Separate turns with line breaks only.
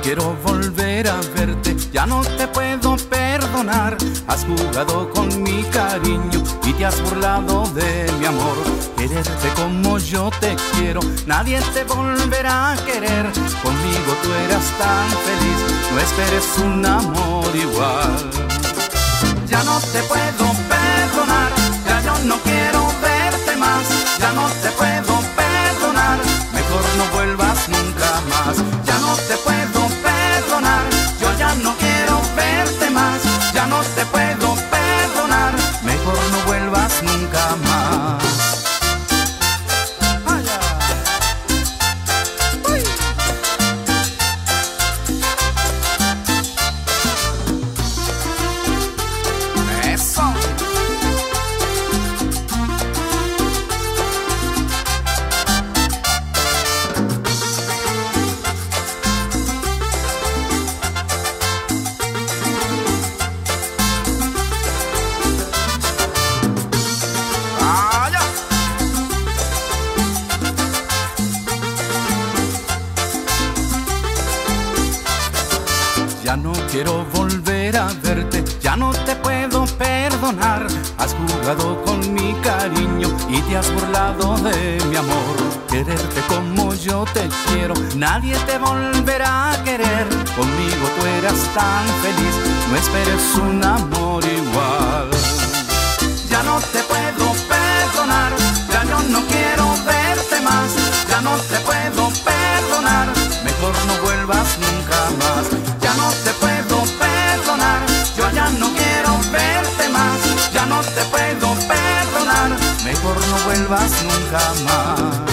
quiero volver a verte, ya no te puedo perdonar. Has jugado con mi cariño y te has burlado de mi amor. Quererte como yo te quiero, nadie te volverá a querer. Conmigo tú eras tan feliz, no esperes un amor igual. Ya no te puedo perdonar, ya yo no quiero verte más. Ya no te puedo perdonar, mejor no vuelvas nunca más. Ya no te puedo perdonar, yo ya no quiero verte más. Ya no te puedo perdonar, mejor no vuelvas nunca más. Ya no quiero volver a verte, ya no te puedo perdonar. Has jugado con mi cariño y te has burlado de mi amor. Quererte como yo te quiero, nadie te volverá a querer. Conmigo tú eras tan feliz, no esperes un amor igual. Ya no te puedo perdonar, ya yo no quiero verte más. Ya no te puedo perdonar, mejor no vuelvas nunca más. Ya no te puedo perdonar, yo ya no quiero verte más. Ya no te puedo perdonar, mejor no vuelvas nunca más.